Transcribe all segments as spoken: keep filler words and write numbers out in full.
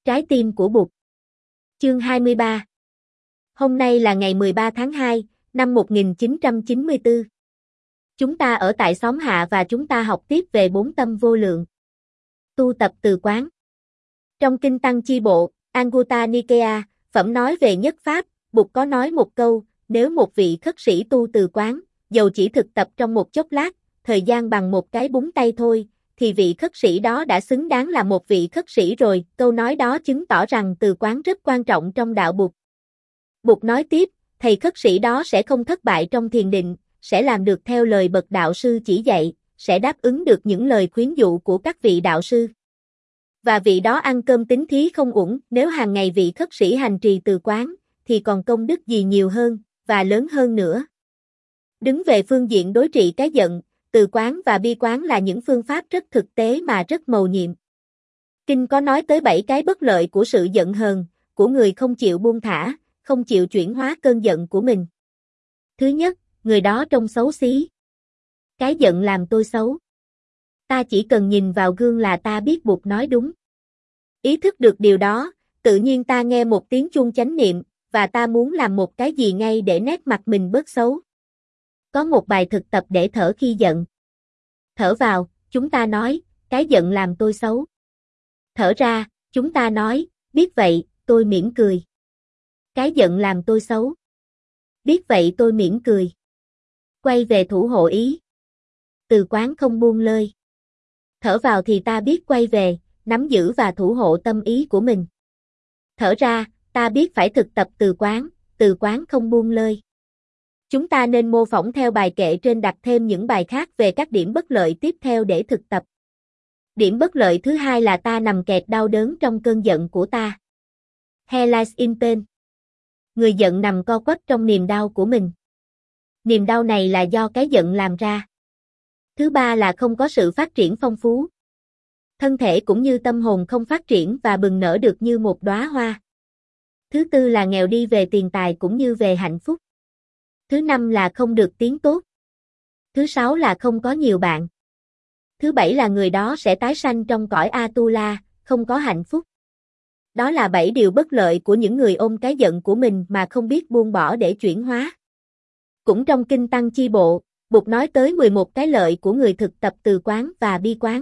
Trái tim của Bụt. Chương hai mươi ba. Hôm nay là ngày mười ba tháng hai, năm một nghìn chín trăm chín mươi tư. Chúng ta ở tại xóm Hạ và chúng ta học tiếp về bốn tâm vô lượng. Tu tập từ quán. Trong Kinh Tăng Chi Bộ, Anguttara Nikaya, phẩm nói về nhất pháp, Bụt có nói một câu, nếu một vị khất sĩ tu từ quán, dầu chỉ thực tập trong một chốc lát, thời gian bằng một cái búng tay thôi, thì vị khất sĩ đó đã xứng đáng là một vị khất sĩ rồi. Câu nói đó chứng tỏ rằng từ quán rất quan trọng trong đạo Bụt. Bụt nói tiếp, thầy khất sĩ đó sẽ không thất bại trong thiền định, sẽ làm được theo lời bậc đạo sư chỉ dạy, sẽ đáp ứng được những lời khuyến dụ của các vị đạo sư. Và vị đó ăn cơm tín thí không uổng, nếu hàng ngày vị khất sĩ hành trì từ quán, thì còn công đức gì nhiều hơn, và lớn hơn nữa. Đứng về phương diện đối trị cái giận, từ quán và bi quán là những phương pháp rất thực tế mà rất mầu nhiệm. Kinh có nói tới bảy cái bất lợi của sự giận hờn, của người không chịu buông thả, không chịu chuyển hóa cơn giận của mình. Thứ nhất, người đó trông xấu xí. Cái giận làm tôi xấu. Ta chỉ cần nhìn vào gương là ta biết Bụt nói đúng. Ý thức được điều đó, tự nhiên ta nghe một tiếng chuông chánh niệm, và ta muốn làm một cái gì ngay để nét mặt mình bớt xấu. Có một bài thực tập để thở khi giận. Thở vào, chúng ta nói, cái giận làm tôi xấu. Thở ra, chúng ta nói, biết vậy, tôi mỉm cười. Cái giận làm tôi xấu. Biết vậy tôi mỉm cười. Quay về thủ hộ ý. Từ quán không buông lơi. Thở vào thì ta biết quay về, nắm giữ và thủ hộ tâm ý của mình. Thở ra, ta biết phải thực tập từ quán, từ quán không buông lơi. Chúng ta nên mô phỏng theo bài kệ trên, đặt thêm những bài khác về các điểm bất lợi tiếp theo để thực tập. Điểm bất lợi thứ hai là ta nằm kẹt đau đớn trong cơn giận của ta. Hellish in pain. Người giận nằm co quắp trong niềm đau của mình. Niềm đau này là do cái giận làm ra. Thứ ba là không có sự phát triển phong phú. Thân thể cũng như tâm hồn không phát triển và bừng nở được như một đóa hoa. Thứ tư là nghèo đi về tiền tài cũng như về hạnh phúc. Thứ năm là không được tiếng tốt. Thứ sáu là không có nhiều bạn. Thứ bảy là người đó sẽ tái sanh trong cõi Atula, không có hạnh phúc. Đó là bảy điều bất lợi của những người ôm cái giận của mình mà không biết buông bỏ để chuyển hóa. Cũng trong Kinh Tăng Chi Bộ, Bụt nói tới mười một cái lợi của người thực tập từ quán và bi quán.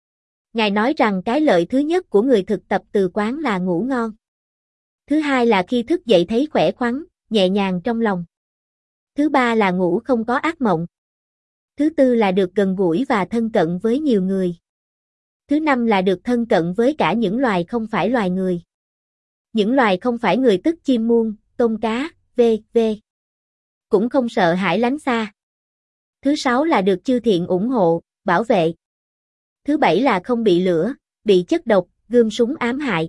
Ngài nói rằng cái lợi thứ nhất của người thực tập từ quán là ngủ ngon. Thứ hai là khi thức dậy thấy khỏe khoắn, nhẹ nhàng trong lòng. Thứ ba là ngủ không có ác mộng. Thứ tư là được gần gũi và thân cận với nhiều người. Thứ năm là được thân cận với cả những loài không phải loài người. Những loài không phải người tức chim muông, tôm cá, vân vân. Cũng không sợ hãi lánh xa. Thứ sáu là được chư thiện ủng hộ, bảo vệ. Thứ bảy là không bị lửa, bị chất độc, gươm súng ám hại.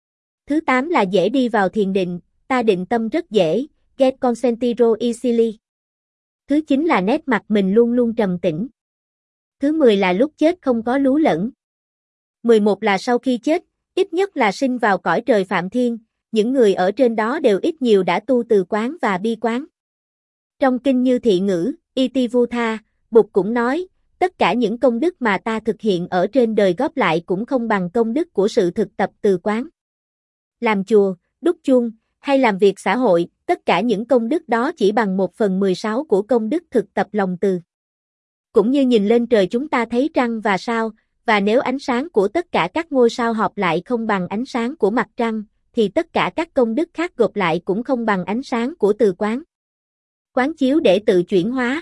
Thứ tám là dễ đi vào thiền định, ta định tâm rất dễ, get concentro easily. Thứ chín là nét mặt mình luôn luôn trầm tĩnh. Thứ mười là lúc chết không có lú lẫn. mười một là sau khi chết, ít nhất là sinh vào cõi trời Phạm Thiên, những người ở trên đó đều ít nhiều đã tu từ quán và bi quán. Trong kinh Như Thị Ngữ, Itivuttha, Bụt cũng nói, tất cả những công đức mà ta thực hiện ở trên đời góp lại cũng không bằng công đức của sự thực tập từ quán. Làm chùa, đúc chuông, hay làm việc xã hội, tất cả những công đức đó chỉ bằng một phần mười sáu của công đức thực tập lòng từ. Cũng như nhìn lên trời chúng ta thấy trăng và sao, và nếu ánh sáng của tất cả các ngôi sao hợp lại không bằng ánh sáng của mặt trăng, thì tất cả các công đức khác gộp lại cũng không bằng ánh sáng của từ quán. Quán chiếu để tự chuyển hóa.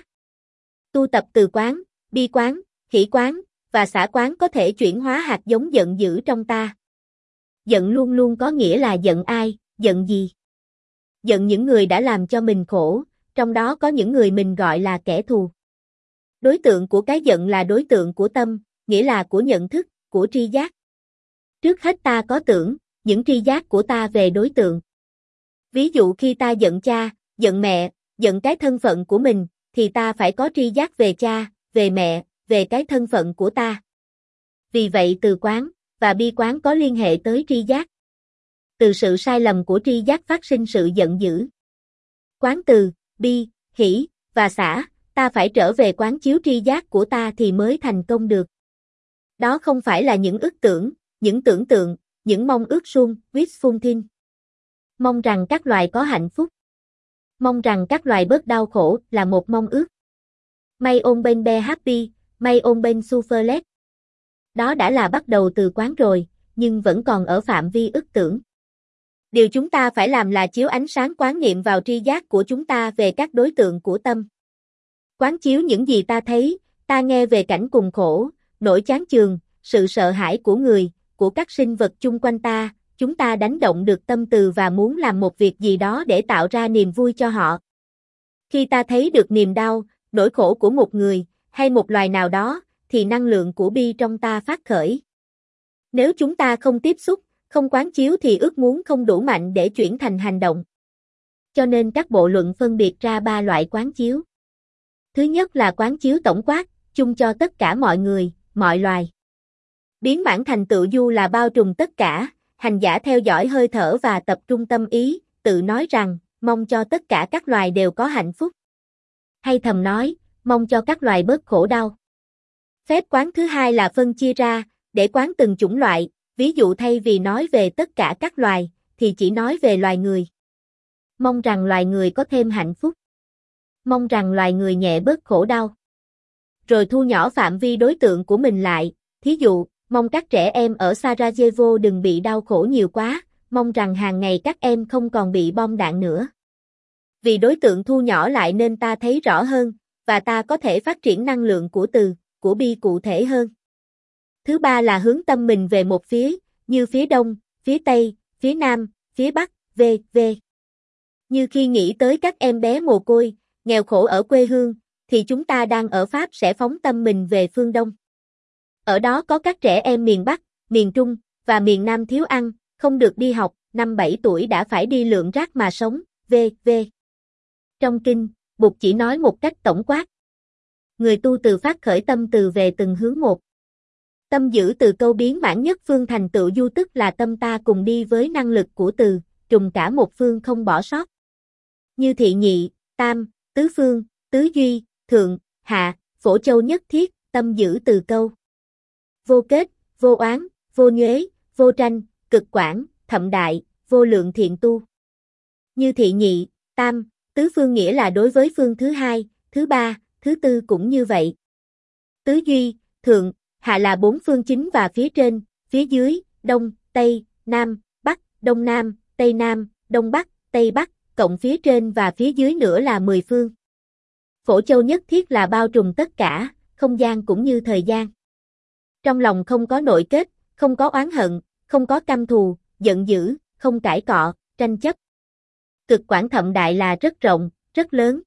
Tu tập từ quán, bi quán, hỷ quán, và xả quán có thể chuyển hóa hạt giống giận dữ trong ta. Giận luôn luôn có nghĩa là giận ai, giận gì? Giận những người đã làm cho mình khổ, trong đó có những người mình gọi là kẻ thù. Đối tượng của cái giận là đối tượng của tâm, nghĩa là của nhận thức, của tri giác. Trước hết ta có tưởng, những tri giác của ta về đối tượng. Ví dụ khi ta giận cha, giận mẹ, giận cái thân phận của mình, thì ta phải có tri giác về cha, về mẹ, về cái thân phận của ta. Vì vậy từ quán và bi quán có liên hệ tới tri giác. Từ sự sai lầm của tri giác phát sinh sự giận dữ. Quán từ, bi, hỷ, và xả, ta phải trở về quán chiếu tri giác của ta thì mới thành công được. Đó không phải là những ức tưởng, những tưởng tượng, những mong ước suông, wish fulfilled. Mong rằng các loài có hạnh phúc. Mong rằng các loài bớt đau khổ là một mong ước. May ôn bên be happy, may ôn bên sufferlet. Đó đã là bắt đầu từ quán rồi, nhưng vẫn còn ở phạm vi ức tưởng. Điều chúng ta phải làm là chiếu ánh sáng quán niệm vào tri giác của chúng ta về các đối tượng của tâm. Quán chiếu những gì ta thấy, ta nghe về cảnh cùng khổ, nỗi chán chường, sự sợ hãi của người, của các sinh vật chung quanh ta, chúng ta đánh động được tâm từ và muốn làm một việc gì đó để tạo ra niềm vui cho họ. Khi ta thấy được niềm đau, nỗi khổ của một người, hay một loài nào đó, thì năng lượng của bi trong ta phát khởi. Nếu chúng ta không tiếp xúc, không quán chiếu thì ước muốn không đủ mạnh để chuyển thành hành động. Cho nên các bộ luận phân biệt ra ba loại quán chiếu. Thứ nhất là quán chiếu tổng quát, chung cho tất cả mọi người, mọi loài. Biến mãn thành tựu du là bao trùm tất cả, hành giả theo dõi hơi thở và tập trung tâm ý, tự nói rằng, mong cho tất cả các loài đều có hạnh phúc. Hay thầm nói, mong cho các loài bớt khổ đau. Phép quán thứ hai là phân chia ra, để quán từng chủng loại, ví dụ thay vì nói về tất cả các loài, thì chỉ nói về loài người. Mong rằng loài người có thêm hạnh phúc. Mong rằng loài người nhẹ bớt khổ đau. Rồi thu nhỏ phạm vi đối tượng của mình lại, thí dụ, mong các trẻ em ở Sarajevo đừng bị đau khổ nhiều quá, mong rằng hàng ngày các em không còn bị bom đạn nữa. Vì đối tượng thu nhỏ lại nên ta thấy rõ hơn, và ta có thể phát triển năng lượng của từ, của bi cụ thể hơn. Thứ ba là hướng tâm mình về một phía, như phía đông, phía tây, phía nam, phía bắc, vân vân. Như khi nghĩ tới các em bé mồ côi, nghèo khổ ở quê hương, thì chúng ta đang ở Pháp sẽ phóng tâm mình về phương đông. Ở đó có các trẻ em miền Bắc, miền Trung, và miền Nam thiếu ăn, không được đi học, năm bảy tuổi đã phải đi lượm rác mà sống, vân vân. Trong kinh, Bụt chỉ nói một cách tổng quát. Người tu từ phát khởi tâm từ về từng hướng một. Tâm giữ từ câu biến mãn nhất phương thành tựu du tức là tâm ta cùng đi với năng lực của từ, trùng cả một phương không bỏ sót. Như thị nhị, tam, tứ phương, tứ duy, thượng, hạ, phổ châu nhất thiết, tâm giữ từ câu. Vô kết, vô oán, vô nhuế, vô tranh, cực quảng, thậm đại, vô lượng thiện tu. Như thị nhị, tam, tứ phương nghĩa là đối với phương thứ hai, thứ ba, thứ tư cũng như vậy. Tứ duy, thượng, hạ là bốn phương chính và phía trên, phía dưới, đông, tây, nam, bắc, đông nam, tây nam, đông bắc, tây bắc, cộng phía trên và phía dưới nữa là mười phương. Phổ châu nhất thiết là bao trùm tất cả, không gian cũng như thời gian. Trong lòng không có nội kết, không có oán hận, không có căm thù, giận dữ, không cãi cọ, tranh chấp. Cực quảng thậm đại là rất rộng, rất lớn.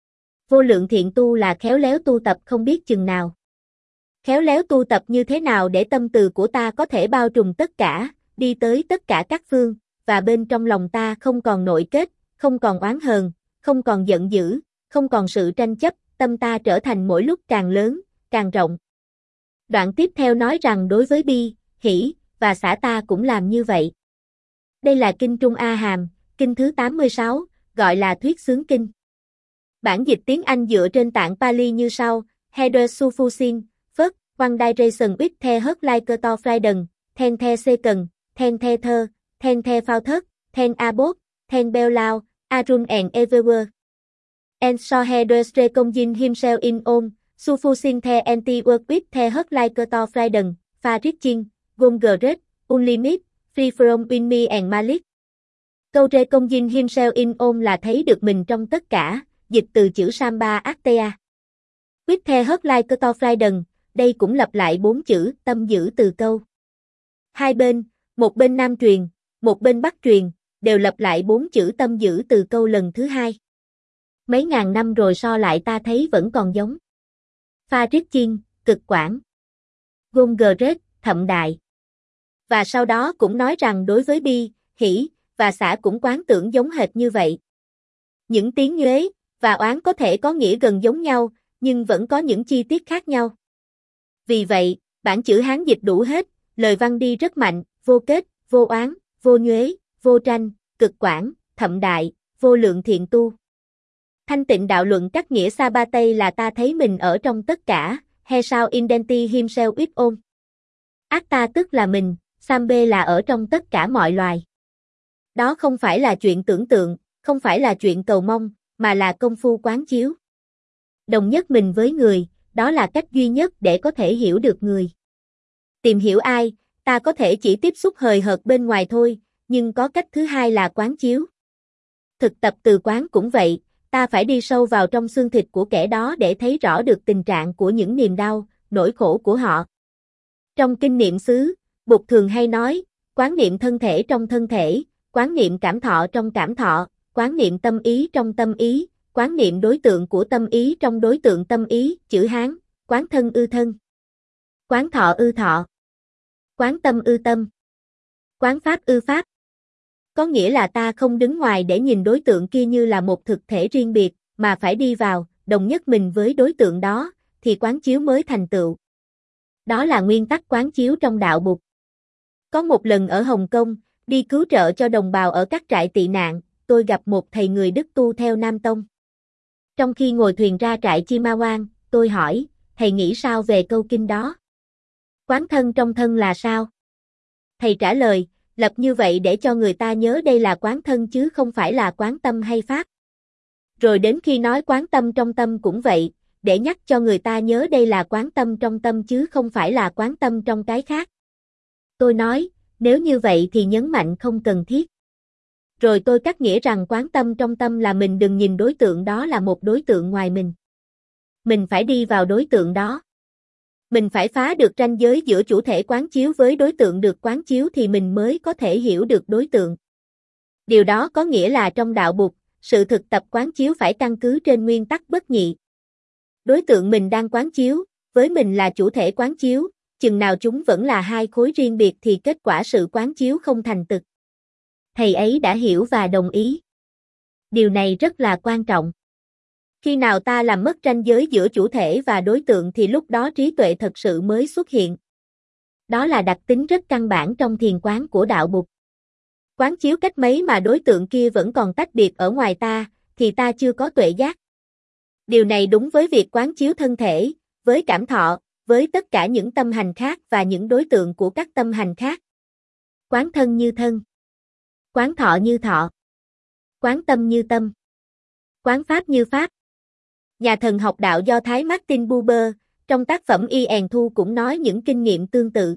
Vô lượng thiện tu là khéo léo tu tập không biết chừng nào. Khéo léo tu tập như thế nào để tâm từ của ta có thể bao trùm tất cả, đi tới tất cả các phương, và bên trong lòng ta không còn nội kết, không còn oán hờn, không còn giận dữ, không còn sự tranh chấp, tâm ta trở thành mỗi lúc càng lớn, càng rộng. Đoạn tiếp theo nói rằng đối với bi, hỷ, và xả ta cũng làm như vậy. Đây là kinh Trung A Hàm, kinh thứ tám mươi sáu, gọi là Thuyết Xướng Kinh. Bản dịch tiếng Anh dựa trên tạng Pali như sau: Heather Sufusin, First, One Direction with the Hurt Like to Frieden, Ten the Second, Ten the Third, Ten the Fourth, Ten Above, Ten Bellau, Arun and Everywhere. And so Heather Strekomjin himself in on, Sufusin the anti-work with the Hurt Like to Frieden, Farichin, Gongret, Unlimit, Free from Winmi and Malik. Câu Strekomjin himself in on là thấy được mình trong tất cả, dịch từ chữ Samba Actea. With the Hurt Like to Frieden, đây cũng lặp lại bốn chữ tâm giữ từ câu. Hai bên, một bên Nam truyền, một bên Bắc truyền, đều lặp lại bốn chữ tâm giữ từ câu lần thứ hai. Mấy ngàn năm rồi so lại ta thấy vẫn còn giống. Pha Rít Chiên, cực quảng. Gongret, thậm đại. Và sau đó cũng nói rằng đối với bi, hỷ, và xả cũng quán tưởng giống hệt như vậy. Những tiếng nhuế và oán có thể có nghĩa gần giống nhau, nhưng vẫn có những chi tiết khác nhau. Vì vậy, bản chữ Hán dịch đủ hết, lời văn đi rất mạnh, vô kết, vô oán, vô nhuế, vô tranh, cực quảng, thậm đại, vô lượng thiện tu. Thanh tịnh đạo luận các nghĩa sa ba tây là ta thấy mình ở trong tất cả, he sao indenti himself with all. Ác ta tức là mình, Sambe là ở trong tất cả mọi loài. Đó không phải là chuyện tưởng tượng, không phải là chuyện cầu mong, mà là công phu quán chiếu. Đồng nhất mình với người, đó là cách duy nhất để có thể hiểu được người. Tìm hiểu ai, ta có thể chỉ tiếp xúc hời hợt bên ngoài thôi, nhưng có cách thứ hai là quán chiếu. Thực tập từ quán cũng vậy, ta phải đi sâu vào trong xương thịt của kẻ đó để thấy rõ được tình trạng của những niềm đau, nỗi khổ của họ. Trong kinh niệm xứ, Bụt thường hay nói, quán niệm thân thể trong thân thể, quán niệm cảm thọ trong cảm thọ, quán niệm tâm ý trong tâm ý, quán niệm đối tượng của tâm ý trong đối tượng tâm ý, chữ Hán, quán thân ư thân, quán thọ ư thọ, quán tâm ư tâm, quán pháp ư pháp. Có nghĩa là ta không đứng ngoài để nhìn đối tượng kia như là một thực thể riêng biệt, mà phải đi vào, đồng nhất mình với đối tượng đó, thì quán chiếu mới thành tựu. Đó là nguyên tắc quán chiếu trong đạo Bụt. Có một lần ở Hồng Kông, đi cứu trợ cho đồng bào ở các trại tị nạn, tôi gặp một thầy người Đức tu theo Nam Tông. Trong khi ngồi thuyền ra trại Chimawan, tôi hỏi, thầy nghĩ sao về câu kinh đó? Quán thân trong thân là sao? Thầy trả lời, lập như vậy để cho người ta nhớ đây là quán thân chứ không phải là quán tâm hay pháp. Rồi đến khi nói quán tâm trong tâm cũng vậy, để nhắc cho người ta nhớ đây là quán tâm trong tâm chứ không phải là quán tâm trong cái khác. Tôi nói, nếu như vậy thì nhấn mạnh không cần thiết. Rồi tôi cắt nghĩa rằng quán tâm trong tâm là mình đừng nhìn đối tượng đó là một đối tượng ngoài mình. Mình phải đi vào đối tượng đó. Mình phải phá được ranh giới giữa chủ thể quán chiếu với đối tượng được quán chiếu thì mình mới có thể hiểu được đối tượng. Điều đó có nghĩa là trong đạo Bụt, sự thực tập quán chiếu phải căn cứ trên nguyên tắc bất nhị. Đối tượng mình đang quán chiếu, với mình là chủ thể quán chiếu, chừng nào chúng vẫn là hai khối riêng biệt thì kết quả sự quán chiếu không thành thực. Thầy ấy đã hiểu và đồng ý. Điều này rất là quan trọng. Khi nào ta làm mất ranh giới giữa chủ thể và đối tượng thì lúc đó trí tuệ thật sự mới xuất hiện. Đó là đặc tính rất căn bản trong thiền quán của đạo Bụt. Quán chiếu cách mấy mà đối tượng kia vẫn còn tách biệt ở ngoài ta, thì ta chưa có tuệ giác. Điều này đúng với việc quán chiếu thân thể, với cảm thọ, với tất cả những tâm hành khác và những đối tượng của các tâm hành khác. Quán thân như thân. Quán thọ như thọ. Quán tâm như tâm. Quán pháp như pháp. Nhà thần học đạo Do Thái Martin Buber, trong tác phẩm Y èn Thu cũng nói những kinh nghiệm tương tự.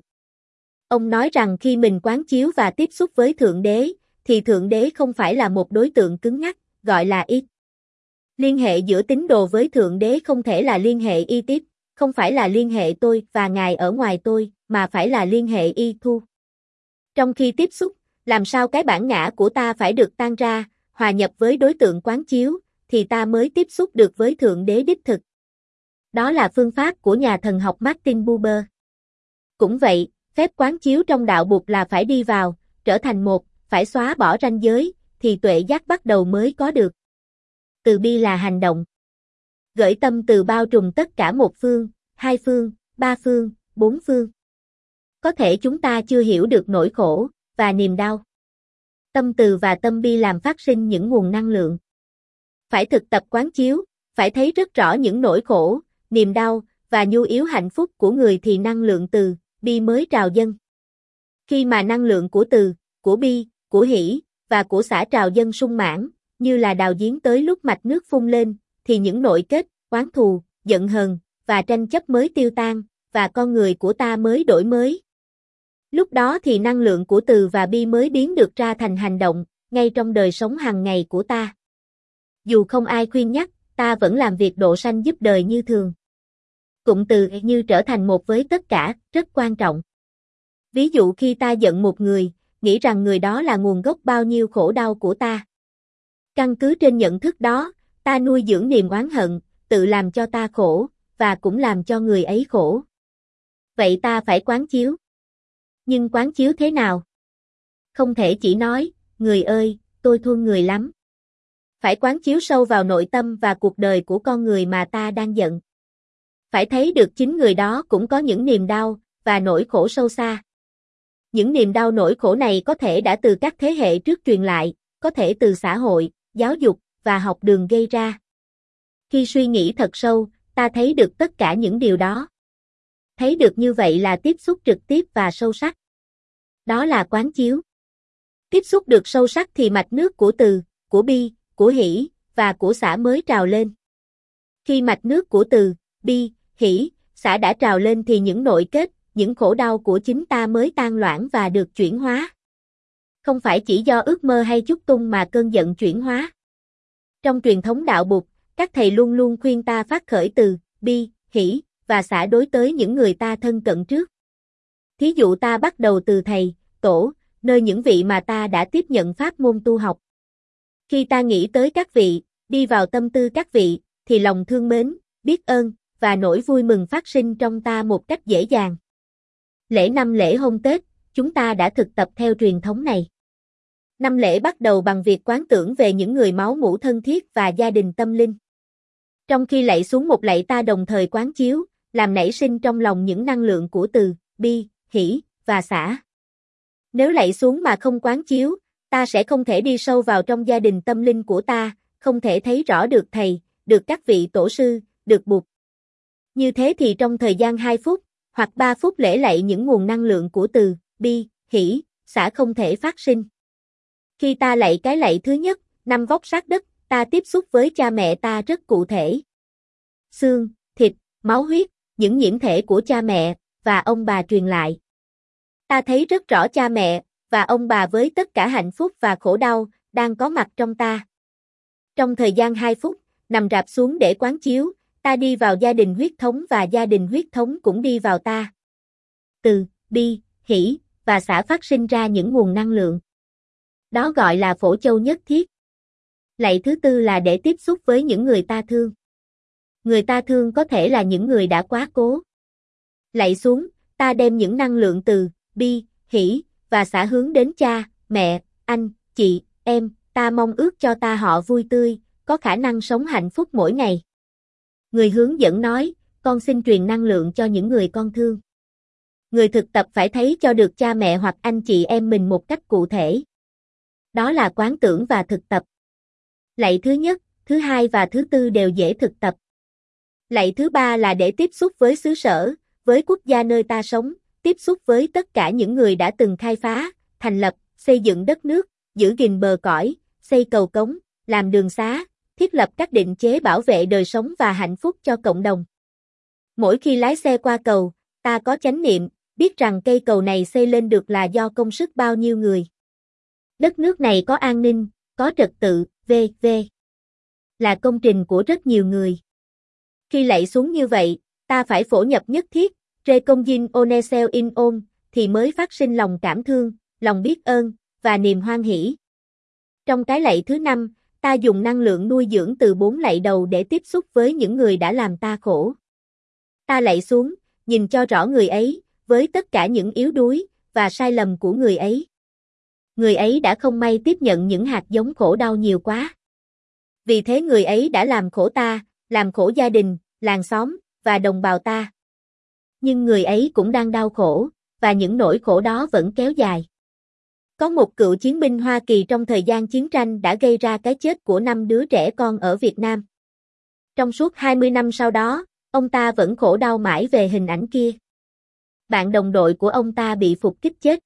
Ông nói rằng khi mình quán chiếu và tiếp xúc với Thượng Đế, thì Thượng Đế không phải là một đối tượng cứng nhắc, gọi là ít. Liên hệ giữa tín đồ với Thượng Đế không thể là liên hệ y tiếp, không phải là liên hệ tôi và Ngài ở ngoài tôi, mà phải là liên hệ y thu. Trong khi tiếp xúc, làm sao cái bản ngã của ta phải được tan ra, hòa nhập với đối tượng quán chiếu, thì ta mới tiếp xúc được với Thượng Đế đích thực. Đó là phương pháp của nhà thần học Martin Buber. Cũng vậy, phép quán chiếu trong đạo Bụt là phải đi vào, trở thành một, phải xóa bỏ ranh giới, thì tuệ giác bắt đầu mới có được. Từ bi là hành động. Gởi tâm từ bao trùm tất cả một phương, hai phương, ba phương, bốn phương. Có thể chúng ta chưa hiểu được nỗi khổ và niềm đau. Tâm từ và tâm bi làm phát sinh những nguồn năng lượng. Phải thực tập quán chiếu, phải thấy rất rõ những nỗi khổ, niềm đau và nhu yếu hạnh phúc của người thì năng lượng từ bi mới trào dâng. Khi mà năng lượng của từ, của bi, của hỷ và của xả trào dâng sung mãn, như là đào giếng tới lúc mạch nước phun lên, thì những nội kết, oán thù, giận hờn và tranh chấp mới tiêu tan, và con người của ta mới đổi mới. Lúc đó thì năng lượng của từ và bi mới biến được ra thành hành động, ngay trong đời sống hàng ngày của ta. Dù không ai khuyên nhắc, ta vẫn làm việc độ sanh giúp đời như thường. Cụm từ như trở thành một với tất cả, rất quan trọng. Ví dụ khi ta giận một người, nghĩ rằng người đó là nguồn gốc bao nhiêu khổ đau của ta. Căn cứ trên nhận thức đó, ta nuôi dưỡng niềm oán hận, tự làm cho ta khổ, và cũng làm cho người ấy khổ. Vậy ta phải quán chiếu. Nhưng quán chiếu thế nào? Không thể chỉ nói, người ơi, tôi thương người lắm. Phải quán chiếu sâu vào nội tâm và cuộc đời của con người mà ta đang giận. Phải thấy được chính người đó cũng có những niềm đau và nỗi khổ sâu xa. Những niềm đau nỗi khổ này có thể đã từ các thế hệ trước truyền lại, có thể từ xã hội, giáo dục và học đường gây ra. Khi suy nghĩ thật sâu, ta thấy được tất cả những điều đó. Thấy được như vậy là tiếp xúc trực tiếp và sâu sắc. Đó là quán chiếu. Tiếp xúc được sâu sắc thì mạch nước của từ, của bi, của hỷ, và của xả mới trào lên. Khi mạch nước của từ, bi, hỷ, xả đã trào lên thì những nội kết, những khổ đau của chính ta mới tan loãng và được chuyển hóa. Không phải chỉ do ước mơ hay chúc tung mà cơn giận chuyển hóa. Trong truyền thống đạo Bụt, các thầy luôn luôn khuyên ta phát khởi từ, bi, hỷ, và xả đối tới những người ta thân cận trước. Thí dụ ta bắt đầu từ thầy, tổ, nơi những vị mà ta đã tiếp nhận pháp môn tu học. Khi ta nghĩ tới các vị, đi vào tâm tư các vị, thì lòng thương mến, biết ơn, và nỗi vui mừng phát sinh trong ta một cách dễ dàng. Lễ năm lễ hôn Tết, chúng ta đã thực tập theo truyền thống này. Năm lễ bắt đầu bằng việc quán tưởng về những người máu mủ thân thiết và gia đình tâm linh. Trong khi lạy xuống một lạy ta đồng thời quán chiếu, làm nảy sinh trong lòng những năng lượng của từ, bi, hỷ, và xả. Nếu lạy xuống mà không quán chiếu, ta sẽ không thể đi sâu vào trong gia đình tâm linh của ta, không thể thấy rõ được thầy, được các vị tổ sư, được Bụt. Như thế thì trong thời gian hai phút, hoặc ba phút lễ lạy những nguồn năng lượng của từ, bi, hỷ, xả không thể phát sinh. Khi ta lạy cái lạy thứ nhất, năm vóc sát đất, ta tiếp xúc với cha mẹ ta rất cụ thể. Xương, thịt, máu huyết, những nhiễm thể của cha mẹ, và ông bà truyền lại. Ta thấy rất rõ cha mẹ, và ông bà với tất cả hạnh phúc và khổ đau, đang có mặt trong ta. Trong thời gian hai phút, nằm rạp xuống để quán chiếu, ta đi vào gia đình huyết thống và gia đình huyết thống cũng đi vào ta. Từ, bi, hỷ, và xả phát sinh ra những nguồn năng lượng. Đó gọi là phổ châu nhất thiết. Lạy thứ tư là để tiếp xúc với những người ta thương. Người ta thương có thể là những người đã quá cố. Lạy xuống, ta đem những năng lượng từ, bi, hỷ, và xả hướng đến cha, mẹ, anh, chị, em, ta mong ước cho ta họ vui tươi, có khả năng sống hạnh phúc mỗi ngày. Người hướng dẫn nói, con xin truyền năng lượng cho những người con thương. Người thực tập phải thấy cho được cha mẹ hoặc anh chị em mình một cách cụ thể. Đó là quán tưởng và thực tập. Lạy thứ nhất, thứ hai và thứ tư đều dễ thực tập. Lạy thứ ba là để tiếp xúc với xứ sở, với quốc gia nơi ta sống, tiếp xúc với tất cả những người đã từng khai phá, thành lập, xây dựng đất nước, giữ gìn bờ cõi, xây cầu cống, làm đường xá, thiết lập các định chế bảo vệ đời sống và hạnh phúc cho cộng đồng. Mỗi khi lái xe qua cầu, ta có chánh niệm, biết rằng cây cầu này xây lên được là do công sức bao nhiêu người. Đất nước này có an ninh, có trật tự, vân vân là công trình của rất nhiều người. Khi lạy xuống như vậy, ta phải phổ nhập nhất thiết, Re công Jin Onesel in ôn, thì mới phát sinh lòng cảm thương, lòng biết ơn, và niềm hoan hỷ. Trong cái lạy thứ năm, ta dùng năng lượng nuôi dưỡng từ bốn lạy đầu để tiếp xúc với những người đã làm ta khổ. Ta lạy xuống, nhìn cho rõ người ấy, với tất cả những yếu đuối, và sai lầm của người ấy. Người ấy đã không may tiếp nhận những hạt giống khổ đau nhiều quá. Vì thế người ấy đã làm khổ ta, làm khổ gia đình, làng xóm, và đồng bào ta. Nhưng người ấy cũng đang đau khổ, và những nỗi khổ đó vẫn kéo dài. Có một cựu chiến binh Hoa Kỳ trong thời gian chiến tranh đã gây ra cái chết của năm đứa trẻ con ở Việt Nam. Trong suốt hai mươi năm sau đó, ông ta vẫn khổ đau mãi về hình ảnh kia. Bạn đồng đội của ông ta bị phục kích chết.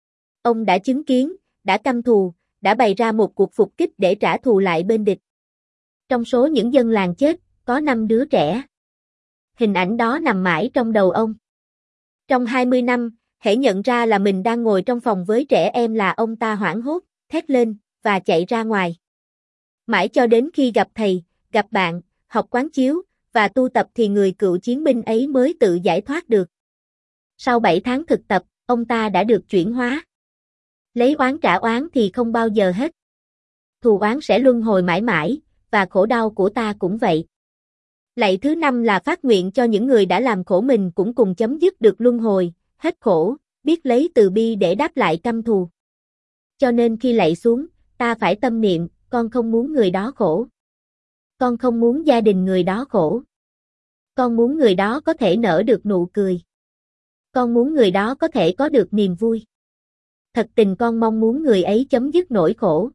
Ông đã chứng kiến, đã căm thù, đã bày ra một cuộc phục kích để trả thù lại bên địch. Trong số những dân làng chết, có năm đứa trẻ. Hình ảnh đó nằm mãi trong đầu ông. Trong hai mươi năm, hễ nhận ra là mình đang ngồi trong phòng với trẻ em là ông ta hoảng hốt, thét lên, và chạy ra ngoài. Mãi cho đến khi gặp thầy, gặp bạn, học quán chiếu, và tu tập thì người cựu chiến binh ấy mới tự giải thoát được. Sau bảy tháng thực tập, ông ta đã được chuyển hóa. Lấy oán trả oán thì không bao giờ hết. Thù oán sẽ luân hồi mãi mãi, và khổ đau của ta cũng vậy. Lạy thứ năm là phát nguyện cho những người đã làm khổ mình cũng cùng chấm dứt được luân hồi, hết khổ, biết lấy từ bi để đáp lại căm thù. Cho nên khi lạy xuống, ta phải tâm niệm, con không muốn người đó khổ. Con không muốn gia đình người đó khổ. Con muốn người đó có thể nở được nụ cười. Con muốn người đó có thể có được niềm vui. Thật tình con mong muốn người ấy chấm dứt nỗi khổ.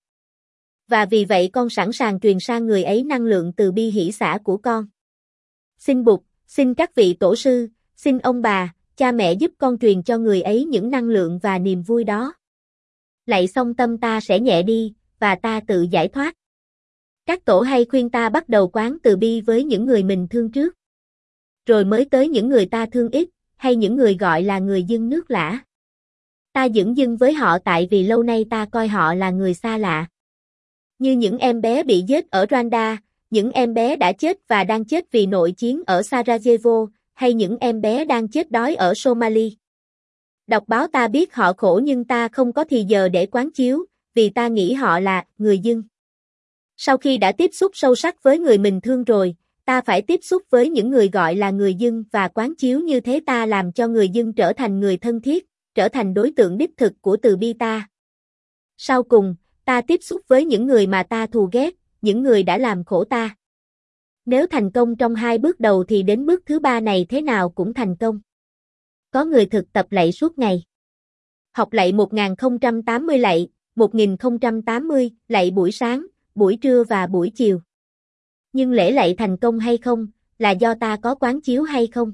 Và vì vậy con sẵn sàng truyền sang người ấy năng lượng từ bi hỷ xả của con. Xin Bụt, xin các vị tổ sư, xin ông bà, cha mẹ giúp con truyền cho người ấy những năng lượng và niềm vui đó. Lạy xong tâm ta sẽ nhẹ đi, và ta tự giải thoát. Các tổ hay khuyên ta bắt đầu quán từ bi với những người mình thương trước. Rồi mới tới những người ta thương ít, hay những người gọi là người dưng nước lã. Ta dửng dưng với họ tại vì lâu nay ta coi họ là người xa lạ. Như những em bé bị giết ở Rwanda, những em bé đã chết và đang chết vì nội chiến ở Sarajevo, hay những em bé đang chết đói ở Somalia. Đọc báo ta biết họ khổ nhưng ta không có thì giờ để quán chiếu, vì ta nghĩ họ là người dưng. Sau khi đã tiếp xúc sâu sắc với người mình thương rồi, ta phải tiếp xúc với những người gọi là người dưng và quán chiếu như thế ta làm cho người dưng trở thành người thân thiết, trở thành đối tượng đích thực của từ bi ta. Sau cùng, ta tiếp xúc với những người mà ta thù ghét, những người đã làm khổ ta. Nếu thành công trong hai bước đầu thì đến bước thứ ba này thế nào cũng thành công. Có người thực tập lạy suốt ngày. Học lạy một nghìn không trăm tám mươi lạy, một nghìn không trăm tám mươi, lạy buổi sáng, buổi trưa và buổi chiều. Nhưng lễ lạy thành công hay không, là do ta có quán chiếu hay không.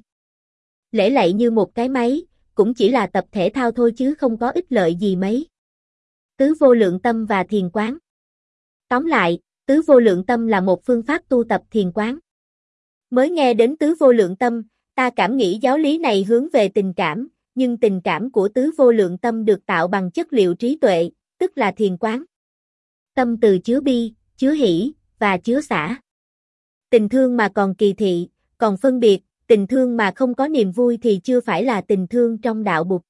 Lễ lạy như một cái máy, cũng chỉ là tập thể thao thôi chứ không có ích lợi gì mấy. Tứ vô lượng tâm và thiền quán. Tóm lại, tứ vô lượng tâm là một phương pháp tu tập thiền quán. Mới nghe đến tứ vô lượng tâm, ta cảm nghĩ giáo lý này hướng về tình cảm, nhưng tình cảm của tứ vô lượng tâm được tạo bằng chất liệu trí tuệ, tức là thiền quán. Tâm từ chứa bi, chứa hỷ, và chứa xả. Tình thương mà còn kỳ thị, còn phân biệt, tình thương mà không có niềm vui thì chưa phải là tình thương trong đạo Bụt.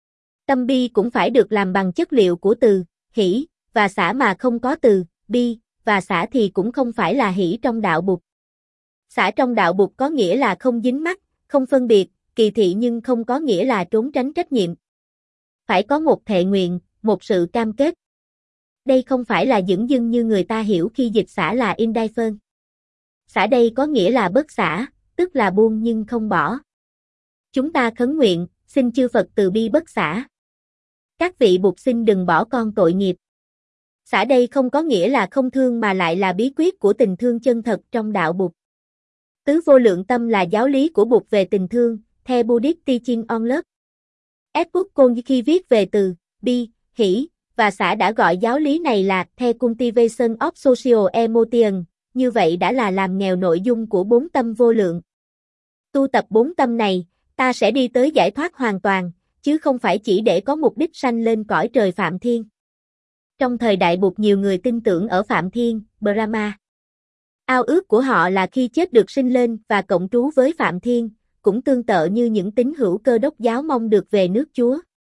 Tâm bi cũng phải được làm bằng chất liệu của từ, hỷ, và xả mà không có từ, bi, và xả thì cũng không phải là hỷ trong đạo Bụt. Xả trong đạo Bụt có nghĩa là không dính mắc, không phân biệt, kỳ thị nhưng không có nghĩa là trốn tránh trách nhiệm. Phải có một thệ nguyện, một sự cam kết. Đây không phải là dửng dưng như người ta hiểu khi dịch xả là indifferent. Xả đây có nghĩa là bất xả, tức là buông nhưng không bỏ. Chúng ta khấn nguyện, xin chư Phật từ bi bất xả. Các vị Bụt xin đừng bỏ con tội nghiệp. Xả đây không có nghĩa là không thương mà lại là bí quyết của tình thương chân thật trong đạo Bụt. Tứ vô lượng tâm là giáo lý của Bụt về tình thương, theo Buddhist Teaching on Love. Edward Cole khi viết về từ, bi, hỷ, và xả đã gọi giáo lý này là The Cultivation of Social Emotion, như vậy đã là làm nghèo nội dung của bốn tâm vô lượng. Tu tập bốn tâm này, ta sẽ đi tới giải thoát hoàn toàn, chứ không phải chỉ để có mục đích sanh lên cõi trời Phạm Thiên. Trong thời đại Bụt nhiều người tin tưởng ở Phạm Thiên, Brahma. Ao ước của họ là khi chết được sinh lên và cộng trú với Phạm Thiên, cũng tương tự như những tín hữu Cơ Đốc giáo mong được về nước Chúa.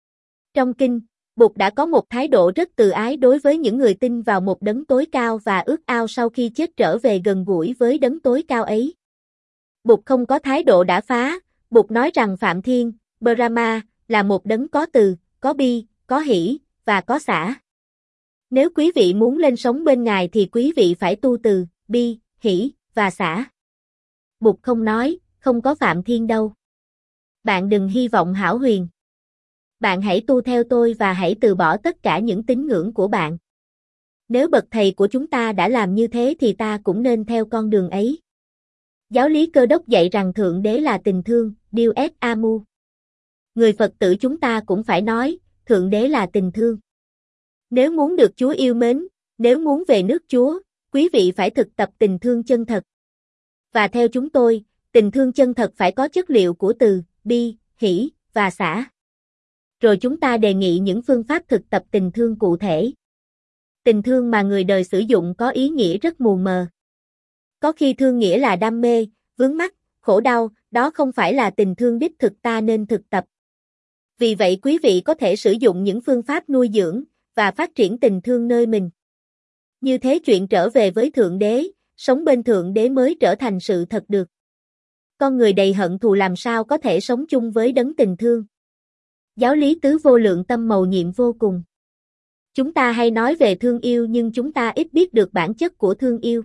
Trong kinh, Bụt đã có một thái độ rất từ ái đối với những người tin vào một đấng tối cao và ước ao sau khi chết trở về gần gũi với đấng tối cao ấy. Bụt không có thái độ đả phá, Bụt nói rằng Phạm Thiên, Brahma, là một đấng có từ, có bi, có hỷ, và có xả. Nếu quý vị muốn lên sống bên Ngài thì quý vị phải tu từ, bi, hỷ, và xả. Bụt không nói, không có Phạm Thiên đâu. Bạn đừng hy vọng hão huyền. Bạn hãy tu theo tôi và hãy từ bỏ tất cả những tín ngưỡng của bạn. Nếu bậc thầy của chúng ta đã làm như thế thì ta cũng nên theo con đường ấy. Giáo lý Cơ Đốc dạy rằng Thượng Đế là tình thương, Dieu est amour. Người Phật tử chúng ta cũng phải nói, Thượng Đế là tình thương. Nếu muốn được Chúa yêu mến, nếu muốn về nước Chúa, quý vị phải thực tập tình thương chân thật. Và theo chúng tôi, tình thương chân thật phải có chất liệu của từ, bi, hỷ, và xả. Rồi chúng ta đề nghị những phương pháp thực tập tình thương cụ thể. Tình thương mà người đời sử dụng có ý nghĩa rất mù mờ. Có khi thương nghĩa là đam mê, vướng mắc, khổ đau, đó không phải là tình thương đích thực ta nên thực tập. Vì vậy quý vị có thể sử dụng những phương pháp nuôi dưỡng và phát triển tình thương nơi mình. Như thế chuyện trở về với Thượng Đế, sống bên Thượng Đế mới trở thành sự thật được. Con người đầy hận thù làm sao có thể sống chung với đấng tình thương. Giáo lý tứ vô lượng tâm mầu nhiệm vô cùng. Chúng ta hay nói về thương yêu nhưng chúng ta ít biết được bản chất của thương yêu.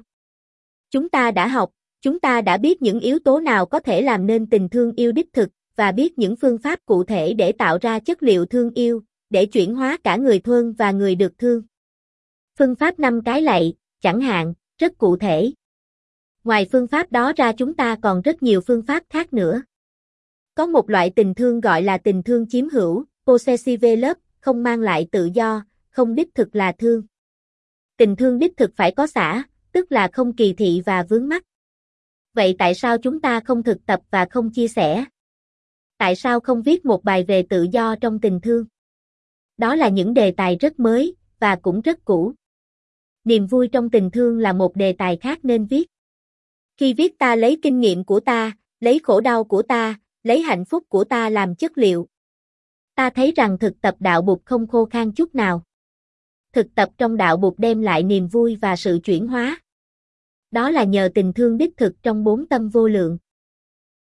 Chúng ta đã học, chúng ta đã biết những yếu tố nào có thể làm nên tình thương yêu đích thực, và biết những phương pháp cụ thể để tạo ra chất liệu thương yêu, để chuyển hóa cả người thương và người được thương. Phương pháp năm cái lạy, chẳng hạn, rất cụ thể. Ngoài phương pháp đó ra chúng ta còn rất nhiều phương pháp khác nữa. Có một loại tình thương gọi là tình thương chiếm hữu, possessive love, không mang lại tự do, không đích thực là thương. Tình thương đích thực phải có xã, tức là không kỳ thị và vướng mắc. Vậy tại sao chúng ta không thực tập và không chia sẻ? Tại sao không viết một bài về tự do trong tình thương? Đó là những đề tài rất mới, và cũng rất cũ. Niềm vui trong tình thương là một đề tài khác nên viết. Khi viết ta lấy kinh nghiệm của ta, lấy khổ đau của ta, lấy hạnh phúc của ta làm chất liệu. Ta thấy rằng thực tập đạo Bụt không khô khan chút nào. Thực tập trong đạo Bụt đem lại niềm vui và sự chuyển hóa. Đó là nhờ tình thương đích thực trong bốn tâm vô lượng.